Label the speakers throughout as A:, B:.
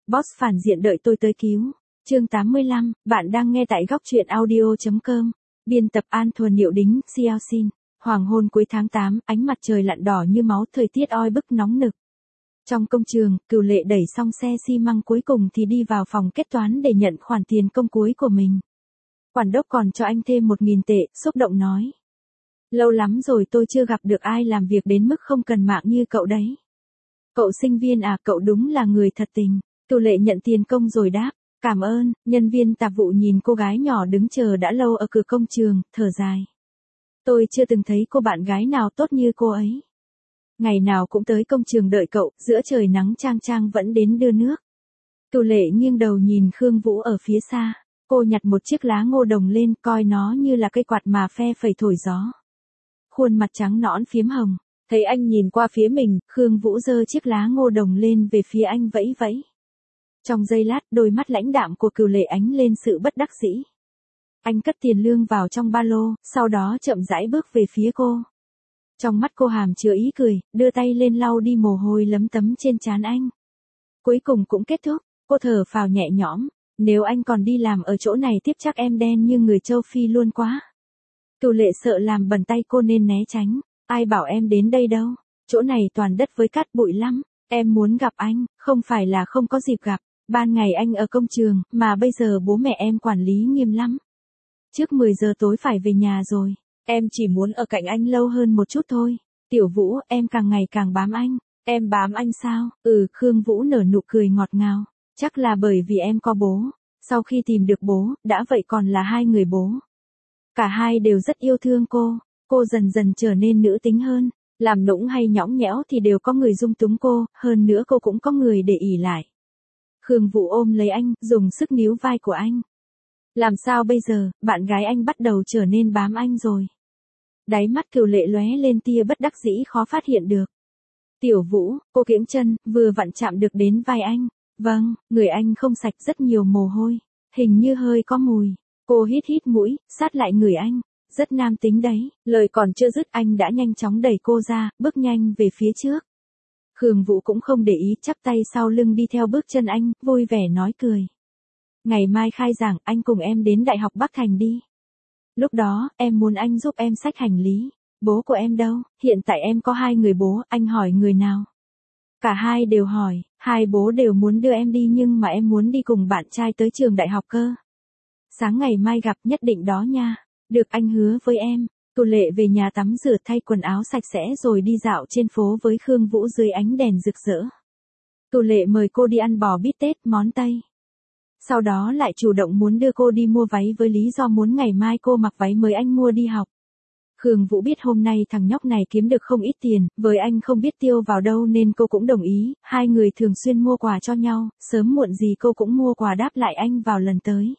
A: Boss phản diện đợi tôi tới cứu. Chương 85, bạn đang nghe tại góc truyện audio.com. Biên tập An Thuần Niệu Đính, Xiao Xin. Hoàng hôn cuối tháng 8, ánh mặt trời lặn đỏ như máu, thời tiết oi bức nóng nực. Trong công trường, Cửu Lệ đẩy xong xe xi măng cuối cùng thì đi vào phòng kết toán để nhận khoản tiền công cuối của mình. Quản đốc còn cho anh thêm 1.000 tệ, xúc động nói. Lâu lắm rồi tôi chưa gặp được ai làm việc đến mức không cần mạng như cậu đấy. Cậu sinh viên à, cậu đúng là người thật tình. Cửu Lệ nhận tiền công rồi đáp. Cảm ơn. Nhân viên tạp vụ nhìn cô gái nhỏ đứng chờ đã lâu ở cửa công trường, thở dài. Tôi chưa từng thấy cô bạn gái nào tốt như cô ấy. Ngày nào cũng tới công trường đợi cậu, giữa trời nắng chang chang vẫn đến đưa nước. Cửu Lệ nghiêng đầu nhìn Khương Vũ ở phía xa. Cô nhặt một chiếc lá ngô đồng lên, coi nó như là cây quạt mà phe phẩy thổi gió. Khuôn mặt trắng nõn phiếm hồng. Thấy anh nhìn qua phía mình, Khương Vũ giơ chiếc lá ngô đồng lên về phía anh vẫy vẫy. Trong giây lát, đôi mắt lãnh đạm của Cửu Lệ ánh lên sự bất đắc dĩ. Anh cất tiền lương vào trong ba lô, sau đó chậm rãi bước về phía cô. Trong mắt cô hàm chứa ý cười, đưa tay lên lau đi mồ hôi lấm tấm trên trán anh. Cuối cùng cũng kết thúc, cô thở phào nhẹ nhõm. Nếu anh còn đi làm ở chỗ này tiếp chắc em đen như người châu Phi luôn quá. Cửu Lệ sợ làm bẩn tay cô nên né tránh. Ai bảo em đến đây đâu, chỗ này toàn đất với cát bụi lắm. Em muốn gặp anh, không phải là không có dịp gặp. Ban ngày anh ở công trường, mà bây giờ bố mẹ em quản lý nghiêm lắm. Trước 10 giờ tối phải về nhà rồi. Em chỉ muốn ở cạnh anh lâu hơn một chút thôi. Tiểu Vũ, em càng ngày càng bám anh. Em bám anh sao? Khương Vũ nở nụ cười ngọt ngào. Chắc là bởi vì em có bố. Sau khi tìm được bố, đã vậy còn là hai người bố. Cả hai đều rất yêu thương cô. Cô dần dần trở nên nữ tính hơn. Làm nũng hay nhõng nhẽo thì đều có người dung túng cô, hơn nữa cô cũng có người để ỷ lại. Khương Vũ ôm lấy anh, dùng sức níu vai của anh. Làm sao bây giờ, bạn gái anh bắt đầu trở nên bám anh rồi. Đáy mắt Cửu Lệ lóe lên tia bất đắc dĩ khó phát hiện được. Tiểu Vũ, cô kiễng chân, vừa vặn chạm được đến vai anh. Vâng, người anh không sạch, rất nhiều mồ hôi. Hình như hơi có mùi. Cô hít hít mũi, sát lại người anh. Rất nam tính đấy, lời còn chưa dứt anh đã nhanh chóng đẩy cô ra, bước nhanh về phía trước. Khương Vũ cũng không để ý, chắp tay sau lưng đi theo bước chân anh, vui vẻ nói cười. Ngày mai khai giảng, anh cùng em đến Đại học Bắc Thành đi. Lúc đó, em muốn anh giúp em xách hành lý. Bố của em đâu? Hiện tại em có 2 người bố, anh hỏi người nào? Cả hai đều hỏi, hai bố đều muốn đưa em đi nhưng mà em muốn đi cùng bạn trai tới trường đại học cơ. Sáng ngày mai gặp nhất định đó nha. Được, anh hứa với em. Cửu Lệ về nhà tắm rửa thay quần áo sạch sẽ rồi đi dạo trên phố với Khương Vũ dưới ánh đèn rực rỡ. Cửu Lệ mời cô đi ăn bò bít tết, món Tây. Sau đó lại chủ động muốn đưa cô đi mua váy với lý do muốn ngày mai cô mặc váy mới anh mua đi học. Khương Vũ biết hôm nay thằng nhóc này kiếm được không ít tiền, với anh không biết tiêu vào đâu nên cô cũng đồng ý, hai người thường xuyên mua quà cho nhau, sớm muộn gì cô cũng mua quà đáp lại anh vào lần tới.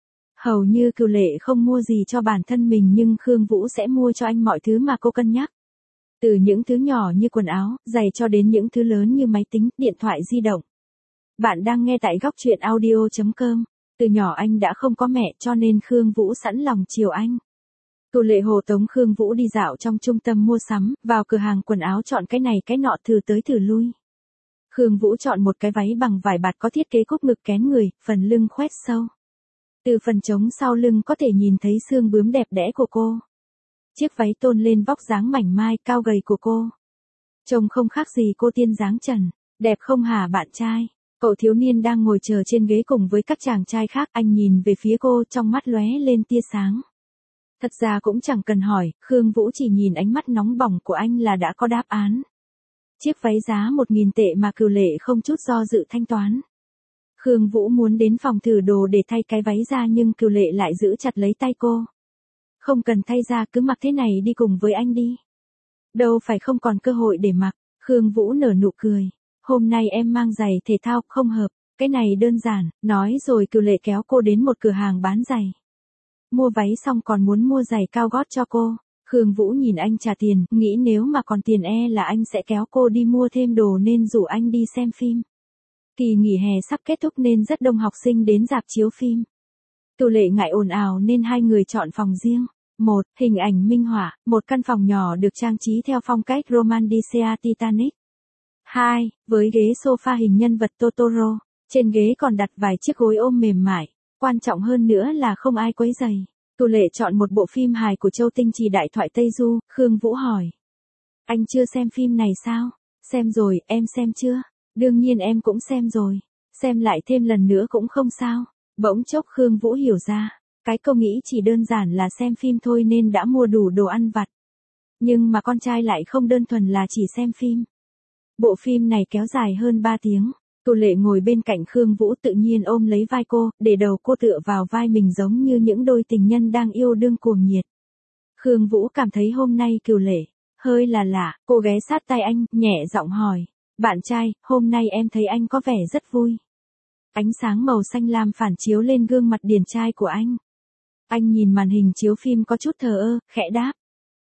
A: Hầu như Cửu Lệ không mua gì cho bản thân mình nhưng Khương Vũ sẽ mua cho anh mọi thứ mà cô cân nhắc. Từ những thứ nhỏ như quần áo, giày cho đến những thứ lớn như máy tính, điện thoại di động. Bạn đang nghe tại góc truyện audio.com. Từ nhỏ anh đã không có mẹ cho nên Khương Vũ sẵn lòng chiều anh. Cửu Lệ hộ tống Khương Vũ đi dạo trong trung tâm mua sắm, vào cửa hàng quần áo chọn cái này cái nọ thử tới thử lui. Khương Vũ chọn một cái váy bằng vải bạt có thiết kế cúc ngực kén người, phần lưng khoét sâu. Từ phần trống sau lưng có thể nhìn thấy xương bướm đẹp đẽ của cô. Chiếc váy tôn lên vóc dáng mảnh mai cao gầy của cô. Trông không khác gì cô tiên dáng trần. Đẹp không hả bạn trai? Cậu thiếu niên đang ngồi chờ trên ghế cùng với các chàng trai khác, anh nhìn về phía cô trong mắt lóe lên tia sáng. Thật ra cũng chẳng cần hỏi, Khương Vũ chỉ nhìn ánh mắt nóng bỏng của anh là đã có đáp án. Chiếc váy giá 1.000 tệ mà Cửu Lệ không chút do dự thanh toán. Khương Vũ muốn đến phòng thử đồ để thay cái váy ra nhưng Cửu Lệ lại giữ chặt lấy tay cô. Không cần thay ra, cứ mặc thế này đi cùng với anh đi. Đâu phải không còn cơ hội để mặc. Khương Vũ nở nụ cười. Hôm nay em mang giày thể thao, không hợp. Cái này đơn giản, nói rồi Cửu Lệ kéo cô đến một cửa hàng bán giày. Mua váy xong còn muốn mua giày cao gót cho cô. Khương Vũ nhìn anh trả tiền, nghĩ nếu mà còn tiền là anh sẽ kéo cô đi mua thêm đồ nên rủ anh đi xem phim. Kỳ nghỉ hè sắp kết thúc nên rất đông học sinh đến rạp chiếu phim. Cửu Lệ ngại ồn ào nên hai người chọn phòng riêng. 1. Hình ảnh minh họa, một căn phòng nhỏ được trang trí theo phong cách Romanticea Titanic. 2. Với ghế sofa hình nhân vật Totoro. Trên ghế còn đặt vài chiếc gối ôm mềm mại, quan trọng hơn nữa là không ai quấy rầy. Cửu Lệ chọn một bộ phim hài của Châu Tinh Trì Đại thoại Tây Du, Khương Vũ hỏi. Anh chưa xem phim này sao? Xem rồi, em xem chưa? Đương nhiên em cũng xem rồi. Xem lại thêm lần nữa cũng không sao. Bỗng chốc Khương Vũ hiểu ra. Cái cô nghĩ chỉ đơn giản là xem phim thôi nên đã mua đủ đồ ăn vặt. Nhưng mà con trai lại không đơn thuần là chỉ xem phim. Bộ phim này kéo dài hơn 3 tiếng. Cửu Lệ ngồi bên cạnh Khương Vũ tự nhiên ôm lấy vai cô, để đầu cô tựa vào vai mình giống như những đôi tình nhân đang yêu đương cuồng nhiệt. Khương Vũ cảm thấy hôm nay Cửu Lệ hơi là lạ, cô ghé sát tai anh, nhẹ giọng hỏi. Bạn trai, hôm nay em thấy anh có vẻ rất vui. Ánh sáng màu xanh lam phản chiếu lên gương mặt điển trai của anh. Anh nhìn màn hình chiếu phim có chút thờ ơ, khẽ đáp.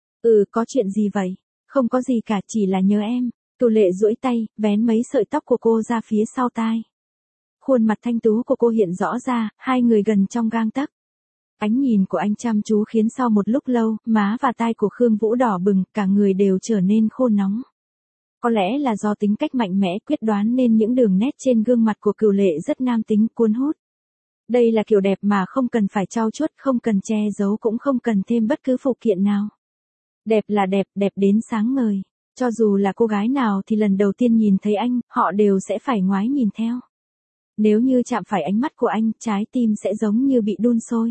A: Có chuyện gì vậy? Không có gì cả, chỉ là nhớ em. Cửu Lệ duỗi tay, vén mấy sợi tóc của cô ra phía sau tai. Khuôn mặt thanh tú của cô hiện rõ ra, hai người gần trong gang tấc. Ánh nhìn của anh chăm chú khiến sau một lúc lâu, má và tai của Khương Vũ đỏ bừng, cả người đều trở nên khô nóng. Có lẽ là do tính cách mạnh mẽ quyết đoán nên những đường nét trên gương mặt của Cửu Lệ rất nam tính cuốn hút. Đây là kiểu đẹp mà không cần phải trau chuốt, không cần che giấu cũng không cần thêm bất cứ phụ kiện nào. Đẹp là đẹp, đẹp đến sáng ngời. Cho dù là cô gái nào thì lần đầu tiên nhìn thấy anh, họ đều sẽ phải ngoái nhìn theo. Nếu như chạm phải ánh mắt của anh, trái tim sẽ giống như bị đun sôi.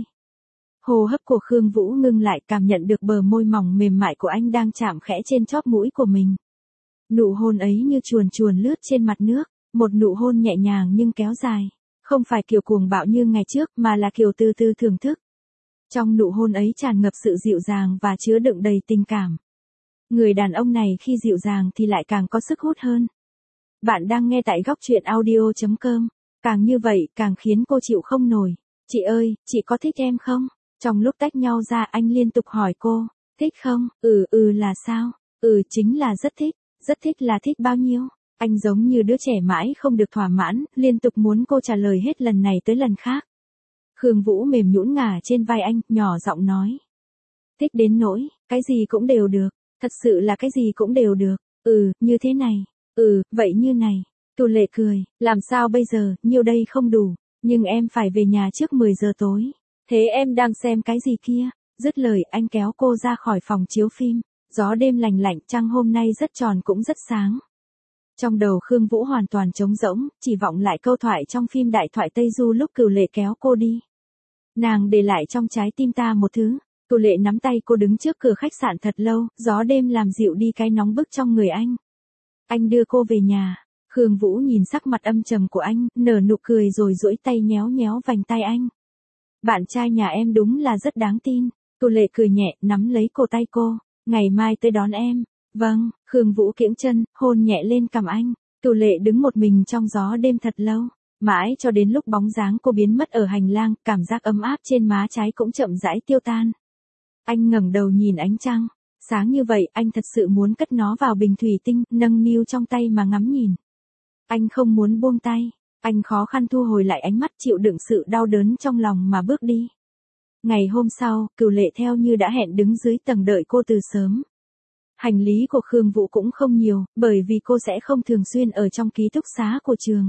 A: Hô hấp của Khương Vũ ngưng lại, cảm nhận được bờ môi mỏng mềm mại của anh đang chạm khẽ trên chóp mũi của mình. Nụ hôn ấy như chuồn chuồn lướt trên mặt nước, một nụ hôn nhẹ nhàng nhưng kéo dài. Không phải kiểu cuồng bạo như ngày trước mà là kiểu từ từ thưởng thức. Trong nụ hôn ấy tràn ngập sự dịu dàng và chứa đựng đầy tình cảm. Người đàn ông này khi dịu dàng thì lại càng có sức hút hơn. Bạn đang nghe tại góc truyện audio.com. Càng như vậy càng khiến cô chịu không nổi. Chị ơi, chị có thích em không? Trong lúc tách nhau ra anh liên tục hỏi cô. Thích không? Là sao? Chính là rất thích. Rất thích là thích bao nhiêu? Anh giống như đứa trẻ mãi không được thỏa mãn, liên tục muốn cô trả lời hết lần này tới lần khác. Khương Vũ mềm nhũn ngả trên vai anh, nhỏ giọng nói. Thích đến nỗi, cái gì cũng đều được. Thật sự là cái gì cũng đều được. Như thế này. Vậy như này. Cửu Lệ cười. Làm sao bây giờ, nhiêu đây không đủ. Nhưng em phải về nhà trước 10 giờ tối. Thế em đang xem cái gì kia? Dứt lời anh kéo cô ra khỏi phòng chiếu phim. Gió đêm lành lạnh, trăng hôm nay rất tròn cũng rất sáng. Trong đầu Khương Vũ hoàn toàn trống rỗng, chỉ vọng lại câu thoại trong phim Đại thoại Tây Du lúc Cửu Lệ kéo cô đi. Nàng để lại trong trái tim ta một thứ. Cửu Lệ nắm tay cô đứng trước cửa khách sạn thật lâu, gió đêm làm dịu đi cái nóng bức trong người anh. Anh đưa cô về nhà. Khương Vũ nhìn sắc mặt âm trầm của anh, nở nụ cười rồi duỗi tay nhéo nhéo vành tay anh. Bạn trai nhà em đúng là rất đáng tin. Cửu Lệ cười nhẹ, nắm lấy cổ tay cô. Ngày mai tới đón em. Vâng, Khương Vũ kiễng chân, hôn nhẹ lên cằm anh. Cửu Lệ đứng một mình trong gió đêm thật lâu. Mãi cho đến lúc bóng dáng cô biến mất ở hành lang, cảm giác ấm áp trên má trái cũng chậm rãi tiêu tan. Anh ngẩng đầu nhìn ánh trăng. Sáng như vậy, anh thật sự muốn cất nó vào bình thủy tinh, nâng niu trong tay mà ngắm nhìn. Anh không muốn buông tay. Anh khó khăn thu hồi lại ánh mắt, chịu đựng sự đau đớn trong lòng mà bước đi. Ngày hôm sau, Cửu Lệ theo như đã hẹn đứng dưới tầng đợi cô từ sớm. Hành lý của Khương Vũ cũng không nhiều, bởi vì cô sẽ không thường xuyên ở trong ký túc xá của trường.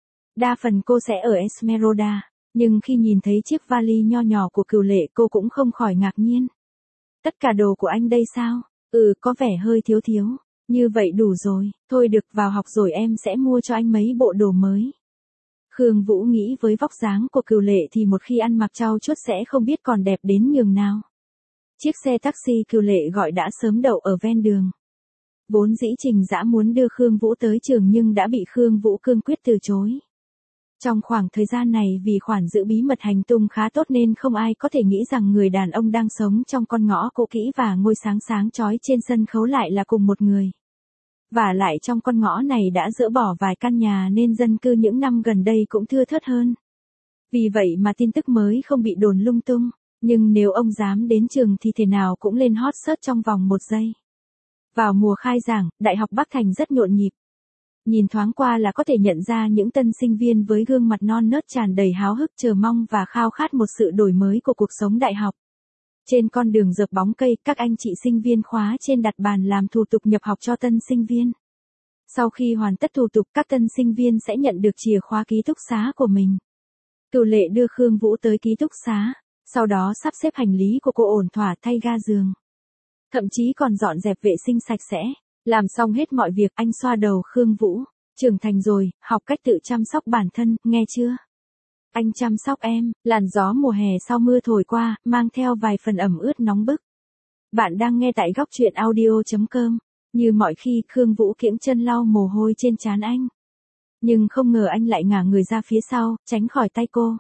A: Đa phần cô sẽ ở Esmeralda, nhưng khi nhìn thấy chiếc vali nho nhỏ của Cửu Lệ cô cũng không khỏi ngạc nhiên. Tất cả đồ của anh đây sao? Có vẻ hơi thiếu thiếu. Như vậy đủ rồi, thôi được vào học rồi em sẽ mua cho anh mấy bộ đồ mới. Khương Vũ nghĩ với vóc dáng của Cửu Lệ thì một khi ăn mặc trau chuốt sẽ không biết còn đẹp đến nhường nào. Chiếc xe taxi Cửu Lệ gọi đã sớm đậu ở ven đường. Vốn dĩ Trình Dã muốn đưa Khương Vũ tới trường nhưng đã bị Khương Vũ cương quyết từ chối. Trong khoảng thời gian này vì khoản giữ bí mật hành tung khá tốt nên không ai có thể nghĩ rằng người đàn ông đang sống trong con ngõ cũ kỹ và ngôi sáng sáng chói trên sân khấu lại là cùng một người. Và lại trong con ngõ này đã dỡ bỏ vài căn nhà nên dân cư những năm gần đây cũng thưa thớt hơn. Vì vậy mà tin tức mới không bị đồn lung tung. Nhưng nếu ông dám đến trường thì thể nào cũng lên hot search trong vòng 1 giây. Vào mùa khai giảng, Đại học Bắc Thành rất nhộn nhịp. Nhìn thoáng qua là có thể nhận ra những tân sinh viên với gương mặt non nớt tràn đầy háo hức chờ mong và khao khát một sự đổi mới của cuộc sống đại học. Trên con đường dợp bóng cây, các anh chị sinh viên khóa trên đặt bàn làm thủ tục nhập học cho tân sinh viên. Sau khi hoàn tất thủ tục, các tân sinh viên sẽ nhận được chìa khóa ký túc xá của mình. Cửu Lệ đưa Khương Vũ tới ký túc xá, sau đó sắp xếp hành lý của cô ổn thỏa thay ga giường. Thậm chí còn dọn dẹp vệ sinh sạch sẽ. Làm xong hết mọi việc, anh xoa đầu Khương Vũ. Trưởng thành rồi, học cách tự chăm sóc bản thân, nghe chưa? Anh chăm sóc em. Làn gió mùa hè sau mưa thổi qua, mang theo vài phần ẩm ướt nóng bức. Bạn đang nghe tại góc truyện audio.com. Như mọi khi, Khương Vũ kiễng chân lau mồ hôi trên trán anh. Nhưng không ngờ anh lại ngả người ra phía sau, tránh khỏi tay cô.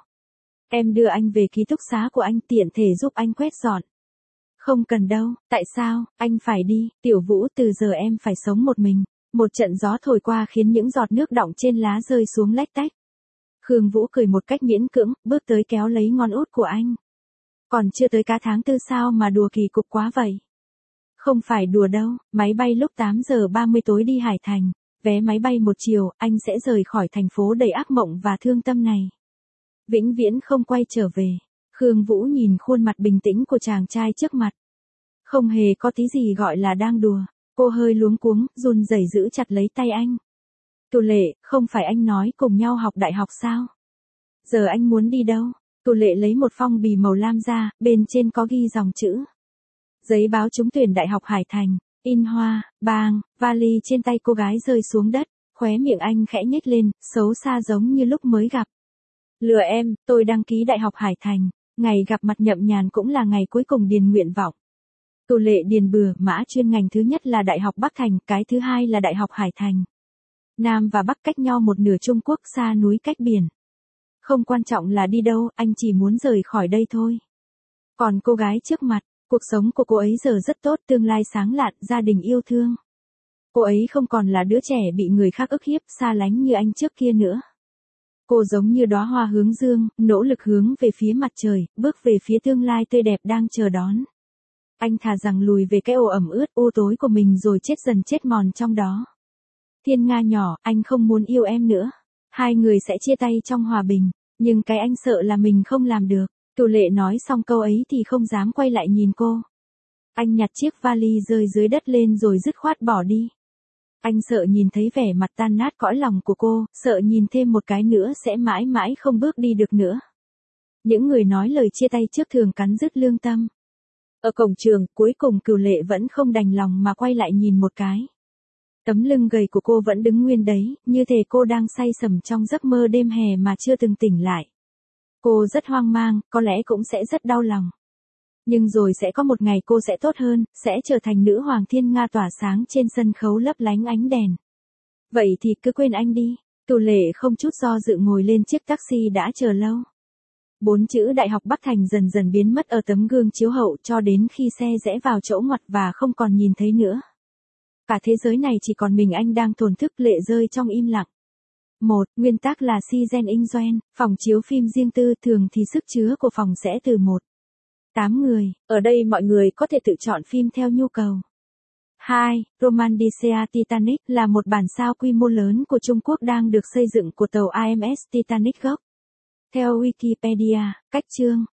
A: Em đưa anh về ký túc xá của anh, tiện thể giúp anh quét dọn. Không cần đâu, tại sao, anh phải đi, Tiểu Vũ, từ giờ em phải sống một mình. Một trận gió thổi qua khiến những giọt nước đọng trên lá rơi xuống lách tách. Khương Vũ cười một cách miễn cưỡng, bước tới kéo lấy ngón út của anh. Còn chưa tới cả tháng 4 sao mà đùa kỳ cục quá vậy? Không phải đùa đâu, máy bay lúc 8 giờ 30 tối đi Hải Thành, vé máy bay một chiều, anh sẽ rời khỏi thành phố đầy ác mộng và thương tâm này. Vĩnh viễn không quay trở về. Khương Vũ nhìn khuôn mặt bình tĩnh của chàng trai trước mặt. Không hề có tí gì gọi là đang đùa. Cô hơi luống cuống, run rẩy giữ chặt lấy tay anh. Cửu Lệ, không phải anh nói cùng nhau học đại học sao? Giờ anh muốn đi đâu? Cửu Lệ lấy một phong bì màu lam ra, bên trên có ghi dòng chữ. Giấy báo trúng tuyển Đại học Hải Thành, in hoa, bang, vali trên tay cô gái rơi xuống đất, khóe miệng anh khẽ nhếch lên, xấu xa giống như lúc mới gặp. Lừa em, tôi đăng ký Đại học Hải Thành, ngày gặp mặt nhậm nhàn cũng là ngày cuối cùng điền nguyện vọng. Cửu Lệ điền bừa, mã chuyên ngành thứ nhất là Đại học Bắc Thành, cái thứ hai là Đại học Hải Thành. Nam và Bắc cách nhau một nửa Trung Quốc, xa núi cách biển. Không quan trọng là đi đâu, anh chỉ muốn rời khỏi đây thôi. Còn cô gái trước mặt, cuộc sống của cô ấy giờ rất tốt, tương lai sáng lạn, gia đình yêu thương. Cô ấy không còn là đứa trẻ bị người khác ức hiếp, xa lánh như anh trước kia nữa. Cô giống như đóa hoa hướng dương, nỗ lực hướng về phía mặt trời, bước về phía tương lai tươi đẹp đang chờ đón. Anh thà rằng lùi về cái ổ ẩm ướt, u tối của mình rồi chết dần chết mòn trong đó. Thiên Nga nhỏ, anh không muốn yêu em nữa. Hai người sẽ chia tay trong hòa bình, nhưng cái anh sợ là mình không làm được. Cửu Lệ nói xong câu ấy thì không dám quay lại nhìn cô. Anh nhặt chiếc vali rơi dưới đất lên rồi dứt khoát bỏ đi. Anh sợ nhìn thấy vẻ mặt tan nát cõi lòng của cô, sợ nhìn thêm một cái nữa sẽ mãi mãi không bước đi được nữa. Những người nói lời chia tay trước thường cắn rứt lương tâm. Ở cổng trường, cuối cùng Cửu Lệ vẫn không đành lòng mà quay lại nhìn một cái. Tấm lưng gầy của cô vẫn đứng nguyên đấy, như thể cô đang say sẩm trong giấc mơ đêm hè mà chưa từng tỉnh lại. Cô rất hoang mang, có lẽ cũng sẽ rất đau lòng. Nhưng rồi sẽ có một ngày cô sẽ tốt hơn, sẽ trở thành nữ hoàng thiên nga tỏa sáng trên sân khấu lấp lánh ánh đèn. Vậy thì cứ quên anh đi. Cửu Lệ không chút do dự ngồi lên chiếc taxi đã chờ lâu. 4 chữ Đại học Bắc Thành dần dần biến mất ở tấm gương chiếu hậu cho đến khi xe rẽ vào chỗ ngoặt và không còn nhìn thấy nữa. Cả thế giới này chỉ còn mình anh đang thổn thức, lệ rơi trong im lặng. 1. Nguyên tắc là si gen in doanh, phòng chiếu phim riêng tư, thường thì sức chứa của phòng sẽ từ 8 người, ở đây mọi người có thể tự chọn phim theo nhu cầu. 2. Romandicea Titanic là một bản sao quy mô lớn của Trung Quốc đang được xây dựng của tàu AMS Titanic gốc. Theo Wikipedia, cách chương